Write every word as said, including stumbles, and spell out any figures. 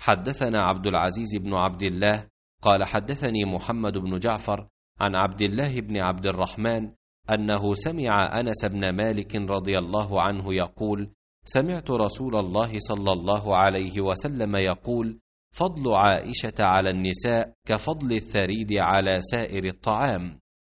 حدثنا عبد العزيز بن عبد الله قال حدثني محمد بن جعفر عن عبد الله بن عبد الرحمن أنه سمع أنس بن مالك رضي الله عنه يقول: سمعت رسول الله صلى الله عليه وسلم يقول: فضل عائشة على النساء كفضل الثريد على سائر الطعام.